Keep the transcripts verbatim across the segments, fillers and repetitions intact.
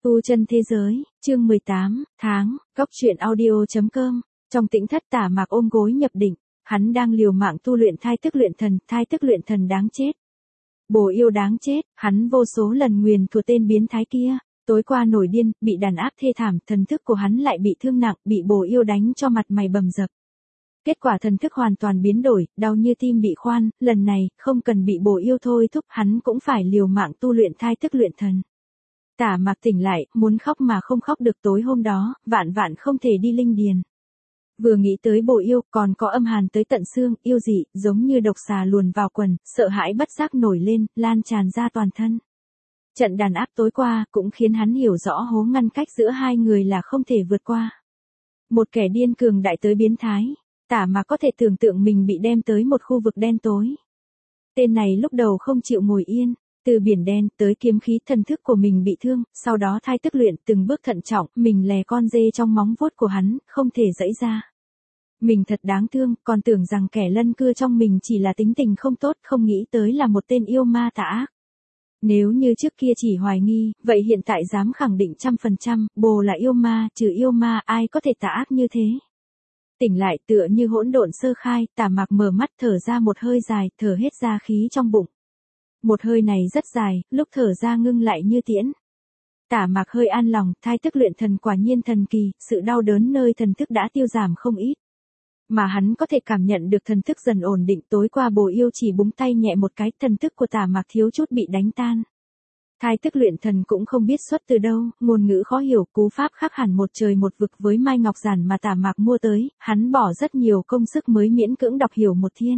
Tu chân thế giới, chương mười tám, tháng, Cốc truyện audio chấm com. Trong tĩnh thất Tả Mạc ôm gối nhập định, hắn đang liều mạng tu luyện thai tức luyện thần, thai tức luyện thần đáng chết. Bồ yêu đáng chết, hắn vô số lần nguyền thủa tên biến thái kia, tối qua nổi điên, bị đàn áp thê thảm, thần thức của hắn lại bị thương nặng, bị bồ yêu đánh cho mặt mày bầm dập. Kết quả thần thức hoàn toàn biến đổi, đau như tim bị khoan, lần này, không cần bị bồ yêu thôi thúc, hắn cũng phải liều mạng tu luyện thai tức luyện thần. Tả Mạc tỉnh lại, muốn khóc mà không khóc được. Tối hôm đó, vạn vạn không thể đi linh điền. Vừa nghĩ tới bồ yêu, còn có âm hàn tới tận xương, yêu dị, giống như độc xà luồn vào quần, sợ hãi bất giác nổi lên, lan tràn ra toàn thân. Trận đàn áp tối qua, cũng khiến hắn hiểu rõ hố ngăn cách giữa hai người là không thể vượt qua. Một kẻ điên cường đại tới biến thái, Tả Mạc có thể tưởng tượng mình bị đem tới một khu vực đen tối. Tên này lúc đầu không chịu ngồi yên. Từ biển đen tới kiếm khí, thần thức của mình bị thương, sau đó thai tức luyện, từng bước thận trọng, mình lè con dê trong móng vuốt của hắn, không thể giãy ra. Mình thật đáng thương, còn tưởng rằng kẻ lân cưa trong mình chỉ là tính tình không tốt, không nghĩ tới là một tên yêu ma tà ác. Nếu như trước kia chỉ hoài nghi, vậy hiện tại dám khẳng định trăm phần trăm, bồ là yêu ma, trừ yêu ma ai có thể tà ác như thế. Tỉnh lại tựa như hỗn độn sơ khai, Tả Mạc mở mắt thở ra một hơi dài, thở hết ra khí trong bụng. Một hơi này rất dài, lúc thở ra ngưng lại như tiễn. Tả Mạc hơi an lòng, thai tức luyện thần quả nhiên thần kỳ, sự đau đớn nơi thần thức đã tiêu giảm không ít. Mà hắn có thể cảm nhận được thần thức dần ổn định. Tối qua bồ yêu chỉ búng tay nhẹ một cái, thần thức của Tả Mạc thiếu chút bị đánh tan. Thai tức luyện thần cũng không biết xuất từ đâu, ngôn ngữ khó hiểu, cú pháp khác hẳn một trời một vực với mai ngọc giản mà Tả Mạc mua tới, hắn bỏ rất nhiều công sức mới miễn cưỡng đọc hiểu một thiên.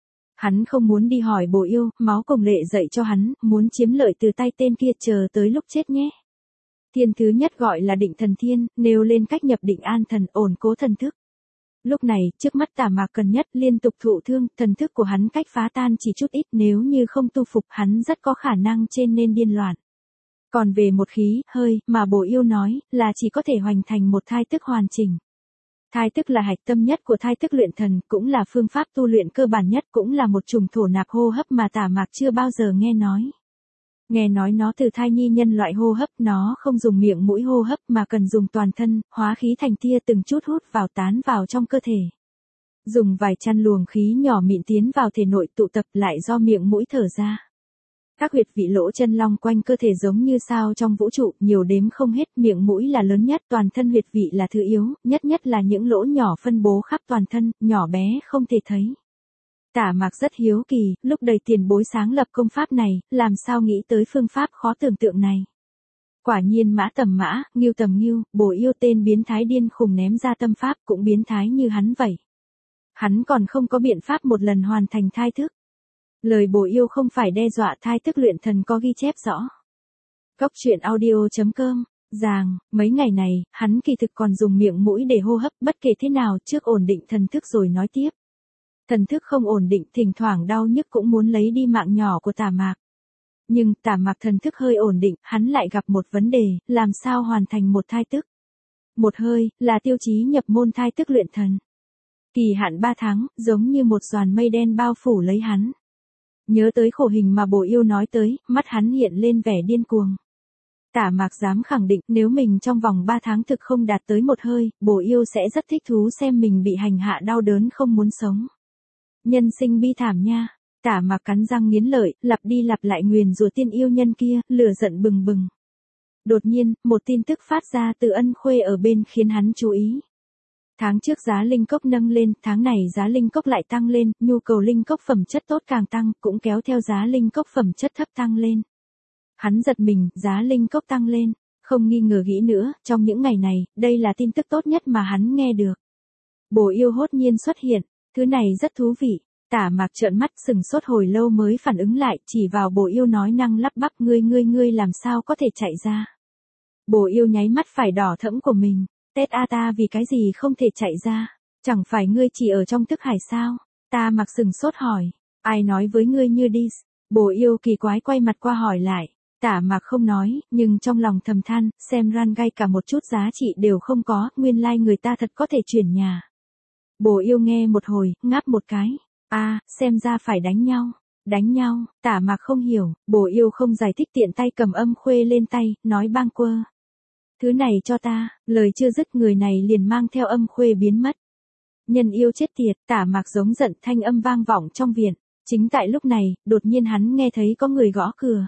Hắn không muốn đi hỏi bồ yêu, máu cùng lệ dạy cho hắn, muốn chiếm lợi từ tay tên kia, chờ tới lúc chết nhé. Thiên thứ nhất gọi là định thần thiên, nêu lên cách nhập định an thần, ổn cố thần thức. Lúc này, trước mắt Tả Mạc cần nhất liên tục thụ thương, thần thức của hắn cách phá tan chỉ chút ít, nếu như không tu phục hắn rất có khả năng trên nên điên loạn. Còn về một khí, hơi, mà bồ yêu nói, là chỉ có thể hoành thành một thai tức hoàn chỉnh. Thai tức là hạch tâm nhất của thai tức luyện thần, cũng là phương pháp tu luyện cơ bản nhất, cũng là một chủng thổ nạp hô hấp mà Tả Mạc chưa bao giờ nghe nói. Nghe nói nó từ thai nhi nhân loại hô hấp, nó không dùng miệng mũi hô hấp mà cần dùng toàn thân, hóa khí thành tia từng chút hút vào tán vào trong cơ thể. Dùng vài chăn luồng khí nhỏ mịn tiến vào thể nội tụ tập lại do miệng mũi thở ra. Các huyệt vị lỗ chân long quanh cơ thể giống như sao trong vũ trụ, nhiều đếm không hết, miệng mũi là lớn nhất, toàn thân huyệt vị là thứ yếu, nhất nhất là những lỗ nhỏ phân bố khắp toàn thân, nhỏ bé không thể thấy. Tả Mạc rất hiếu kỳ, lúc đầy tiền bối sáng lập công pháp này, làm sao nghĩ tới phương pháp khó tưởng tượng này. Quả nhiên mã tầm mã, ngưu tầm ngưu, bồ yêu tên biến thái điên khùng ném ra tâm pháp cũng biến thái như hắn vậy. Hắn còn không có biện pháp một lần hoàn thành thai thức. Lời bồ yêu không phải đe dọa, thai tức luyện thần có ghi chép rõ. Cốc truyện audio chấm com, Giàng, mấy ngày này, hắn kỳ thực còn dùng miệng mũi để hô hấp, bất kể thế nào, trước ổn định thần thức rồi nói tiếp. Thần thức không ổn định, thỉnh thoảng đau nhức cũng muốn lấy đi mạng nhỏ của Tả Mạc. Nhưng, Tả Mạc thần thức hơi ổn định, hắn lại gặp một vấn đề, làm sao hoàn thành một thai tức. Một hơi, là tiêu chí nhập môn thai tức luyện thần. Kỳ hạn ba tháng, giống như một doàn mây đen bao phủ lấy hắn. Nhớ tới khổ hình mà bồ yêu nói tới, mắt hắn hiện lên vẻ điên cuồng. Tả Mạc dám khẳng định, nếu mình trong vòng ba tháng thực không đạt tới một hơi, bồ yêu sẽ rất thích thú xem mình bị hành hạ đau đớn không muốn sống. Nhân sinh bi thảm nha. Tả Mạc cắn răng nghiến lợi, lặp đi lặp lại nguyền rủa tiên yêu nhân kia, lửa giận bừng bừng. Đột nhiên, một tin tức phát ra từ Ân Khuê ở bên khiến hắn chú ý. Tháng trước giá linh cốc nâng lên, tháng này giá linh cốc lại tăng lên, nhu cầu linh cốc phẩm chất tốt càng tăng, cũng kéo theo giá linh cốc phẩm chất thấp tăng lên. Hắn giật mình, giá linh cốc tăng lên, không nghi ngờ nghĩ nữa, trong những ngày này, đây là tin tức tốt nhất mà hắn nghe được. Bồ yêu hốt nhiên xuất hiện, thứ này rất thú vị. Tả Mạc trợn mắt sừng sốt hồi lâu mới phản ứng lại, chỉ vào bồ yêu nói năng lắp bắp, ngươi ngươi ngươi làm sao có thể chạy ra. Bồ yêu nháy mắt phải đỏ thẫm của mình, Tết a ta vì cái gì không thể chạy ra, chẳng phải ngươi chỉ ở trong thức hải sao. Tả Mạc sừng sốt hỏi, ai nói với ngươi như đi. Bồ yêu kỳ quái quay mặt qua hỏi lại. Tả Mạc không nói, nhưng trong lòng thầm than, xem ran gai cả một chút giá trị đều không có, nguyên lai like người ta thật có thể chuyển nhà. Bồ yêu nghe một hồi, ngáp một cái. A, à, xem ra phải đánh nhau. Đánh nhau, Tả Mạc không hiểu, bồ yêu không giải thích tiện tay cầm âm khuê lên tay, nói bang quơ. Thứ này cho ta, lời chưa dứt người này liền mang theo âm khuê biến mất. Nhân yêu chết tiệt, Tả Mạc giống giận, thanh âm vang vọng trong viện. Chính tại lúc này, đột nhiên hắn nghe thấy có người gõ cửa.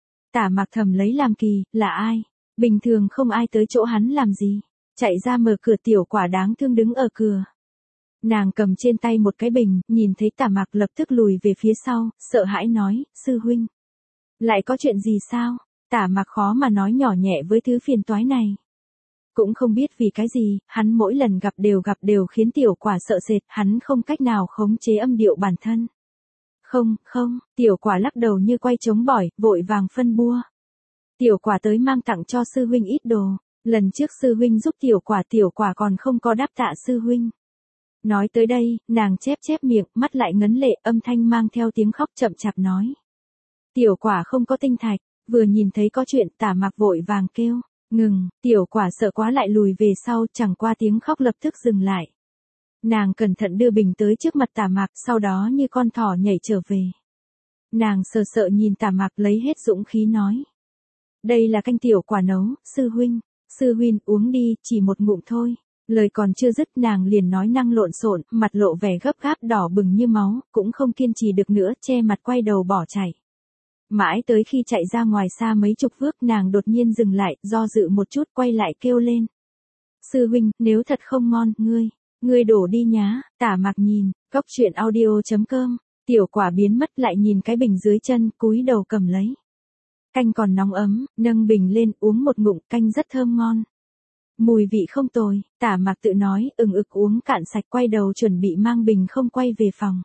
Tả Mạc thầm lấy làm kỳ, là ai? Bình thường không ai tới chỗ hắn làm gì. Chạy ra mở cửa, Tiểu Quả đáng thương đứng ở cửa. Nàng cầm trên tay một cái bình, nhìn thấy Tả Mạc lập tức lùi về phía sau, sợ hãi nói, sư huynh. Lại có chuyện gì sao? Tả Mạc khó mà nói nhỏ nhẹ với thứ phiền toái này. Cũng không biết vì cái gì, hắn mỗi lần gặp đều gặp đều khiến Tiểu Quả sợ sệt, hắn không cách nào khống chế âm điệu bản thân. Không, không, Tiểu Quả lắc đầu như quay trống bỏi, vội vàng phân bua. Tiểu Quả tới mang tặng cho sư huynh ít đồ, lần trước sư huynh giúp Tiểu Quả, Tiểu Quả còn không có đáp tạ sư huynh. Nói tới đây, nàng chép chép miệng, mắt lại ngấn lệ, âm thanh mang theo tiếng khóc chậm chạp nói. Tiểu Quả không có tinh thạch, vừa nhìn thấy có chuyện, Tả Mạc vội vàng kêu, ngừng, Tiểu Quả sợ quá lại lùi về sau, chẳng qua tiếng khóc lập tức dừng lại. Nàng cẩn thận đưa bình tới trước mặt Tả Mạc, sau đó như con thỏ nhảy trở về. Nàng sờ sợ nhìn Tả Mạc lấy hết dũng khí nói. Đây là canh Tiểu Quả nấu, sư huynh, sư huynh uống đi, chỉ một ngụm thôi. Lời còn chưa dứt nàng liền nói năng lộn xộn, mặt lộ vẻ gấp gáp đỏ bừng như máu, cũng không kiên trì được nữa, che mặt quay đầu bỏ chạy. Mãi tới khi chạy ra ngoài xa mấy chục bước nàng đột nhiên dừng lại, do dự một chút quay lại kêu lên. Sư huynh, nếu thật không ngon, ngươi, ngươi đổ đi nhá. Tả Mạc nhìn, góc truyện audio chấm com, Tiểu Quả biến mất lại nhìn cái bình dưới chân, cúi đầu cầm lấy. Canh còn nóng ấm, nâng bình lên uống một ngụm, canh rất thơm ngon. Mùi vị không tồi, Tả Mạc tự nói, ừng ực uống cạn sạch quay đầu chuẩn bị mang bình không quay về phòng.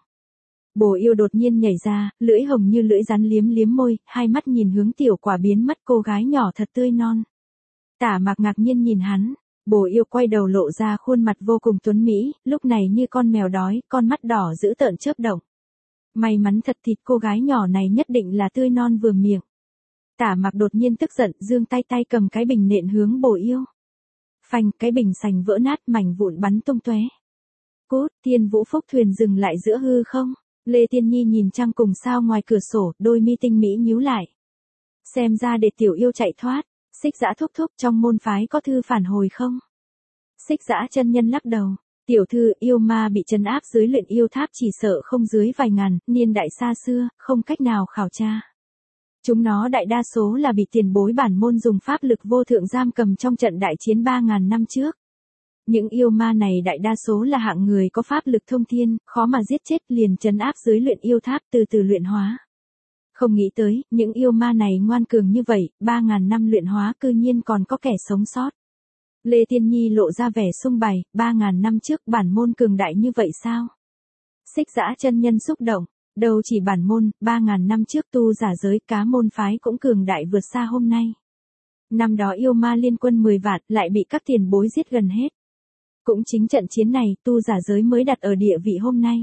Bồ Yêu đột nhiên nhảy ra, lưỡi hồng như lưỡi rắn liếm liếm môi, hai mắt nhìn hướng Tiểu Quả biến mất, cô gái nhỏ thật tươi non. Tả Mạc ngạc nhiên nhìn hắn, Bồ Yêu quay đầu lộ ra khuôn mặt vô cùng tuấn mỹ, lúc này như con mèo đói, con mắt đỏ dữ tợn chớp động. May mắn thật thịt cô gái nhỏ này nhất định là tươi non vừa miệng. Tả Mạc đột nhiên tức giận, giương tay tay cầm cái bình nện hướng Bồ Yêu. Phanh, cái bình sành vỡ nát, mảnh vụn bắn tung tóe. Cút, Thiên Vũ Phúc thuyền dừng lại giữa hư không. Lê Tiên Nhi nhìn trăng cùng sao ngoài cửa sổ, đôi mi tinh mỹ nhíu lại. Xem ra để Tiểu Yêu chạy thoát. Xích Dã thúc thúc, trong môn phái có thư phản hồi không? Xích Dã chân nhân lắc đầu. Tiểu thư, yêu ma bị trấn áp dưới luyện yêu tháp chỉ sợ không dưới vài ngàn, niên đại xa xưa, không cách nào khảo tra. Chúng nó đại đa số là bị tiền bối bản môn dùng pháp lực vô thượng giam cầm trong trận đại chiến ba ngàn năm trước. Những yêu ma này đại đa số là hạng người có pháp lực thông thiên, khó mà giết chết, liền trấn áp dưới luyện yêu tháp từ từ luyện hóa. Không nghĩ tới, những yêu ma này ngoan cường như vậy, ba ngàn năm luyện hóa cư nhiên còn có kẻ sống sót. Lê Tiên Nhi lộ ra vẻ sung bày, ba ngàn năm trước bản môn cường đại như vậy sao? Xích Dã chân nhân xúc động, đâu chỉ bản môn, ba ngàn năm trước tu giả giới cá môn phái cũng cường đại vượt xa hôm nay. Năm đó yêu ma liên quân mười vạn lại bị các tiền bối giết gần hết. Cũng chính trận chiến này tu giả giới mới đặt ở địa vị hôm nay.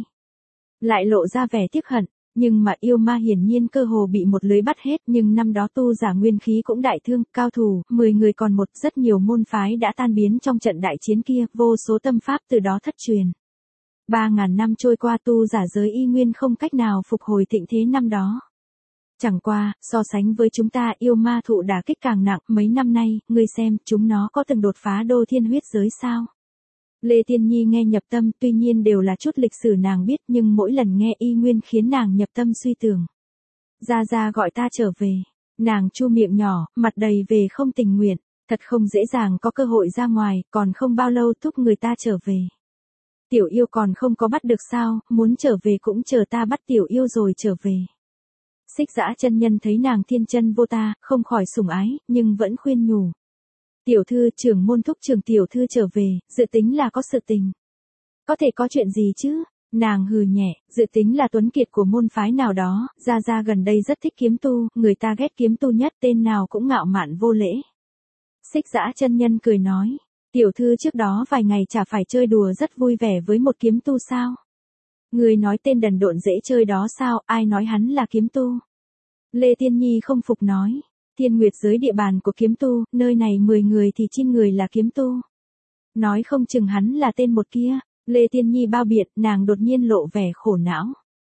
Lại lộ ra vẻ tiếc hận, nhưng mà yêu ma hiển nhiên cơ hồ bị một lưới bắt hết, nhưng năm đó tu giả nguyên khí cũng đại thương, cao thủ, mười người còn một, rất nhiều môn phái đã tan biến trong trận đại chiến kia, vô số tâm pháp từ đó thất truyền. Ba ngàn năm trôi qua tu giả giới y nguyên không cách nào phục hồi thịnh thế năm đó. Chẳng qua, so sánh với chúng ta yêu ma thụ đả kích càng nặng, mấy năm nay, ngươi xem, chúng nó có từng đột phá đô thiên huyết giới sao? Lê Tiên Nhi nghe nhập tâm, tuy nhiên đều là chút lịch sử nàng biết, nhưng mỗi lần nghe y nguyên khiến nàng nhập tâm suy tưởng. Gia Gia gọi ta trở về. Nàng chu miệng nhỏ, mặt đầy về không tình nguyện, thật không dễ dàng có cơ hội ra ngoài, còn không bao lâu thúc người ta trở về. Tiểu Yêu còn không có bắt được sao, muốn trở về cũng chờ ta bắt Tiểu Yêu rồi trở về. Xích Dã chân nhân thấy nàng thiên chân vô ta, không khỏi sủng ái, nhưng vẫn khuyên nhủ. Tiểu thư, trưởng môn thúc trưởng tiểu thư trở về, dự tính là có sự tình. Có thể có chuyện gì chứ? Nàng hừ nhẹ, dự tính là tuấn kiệt của môn phái nào đó, Gia Gia gần đây rất thích kiếm tu, người ta ghét kiếm tu nhất, tên nào cũng ngạo mạn vô lễ. Xích Dã chân nhân cười nói, tiểu thư trước đó vài ngày chả phải chơi đùa rất vui vẻ với một kiếm tu sao? Người nói tên đần độn dễ chơi đó sao, ai nói hắn là kiếm tu? Lê Tiên Nhi không phục nói. Thiên Nguyệt giới địa bàn của kiếm tu, nơi này mười người thì chín người là kiếm tu. Nói không chừng hắn là tên một kia. Lê Tiên Nhi bao biện, nàng đột nhiên lộ vẻ khổ não.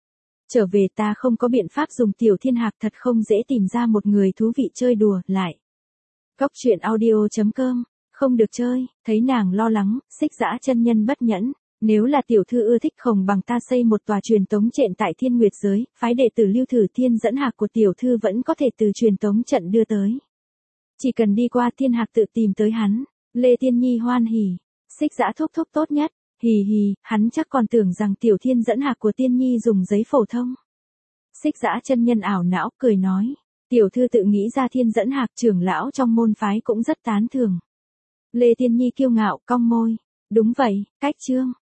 Trở về ta không có biện pháp dùng tiểu thiên hạc, thật không dễ tìm ra một người thú vị chơi đùa, lại. Cốc truyện audio chấm com, không được chơi, thấy nàng lo lắng, Xích Dã chân nhân bất nhẫn. Nếu là tiểu thư ưa thích không bằng ta xây một tòa truyền tống trận tại Thiên Nguyệt giới, phái đệ tử Lưu Thử Thiên dẫn hạc của tiểu thư vẫn có thể từ truyền tống trận đưa tới. Chỉ cần đi qua thiên hạc tự tìm tới hắn. Lê Tiên Nhi hoan hỉ. Xích Dã thúc thúc tốt nhất. Hì hì, hắn chắc còn tưởng rằng tiểu thiên dẫn hạc của Tiên Nhi dùng giấy phổ thông. Xích Dã chân nhân ảo não cười nói. Tiểu thư tự nghĩ ra thiên dẫn hạc, trưởng lão trong môn phái cũng rất tán thưởng. Lê Tiên Nhi kiêu ngạo cong môi. Đúng vậy, cách chương.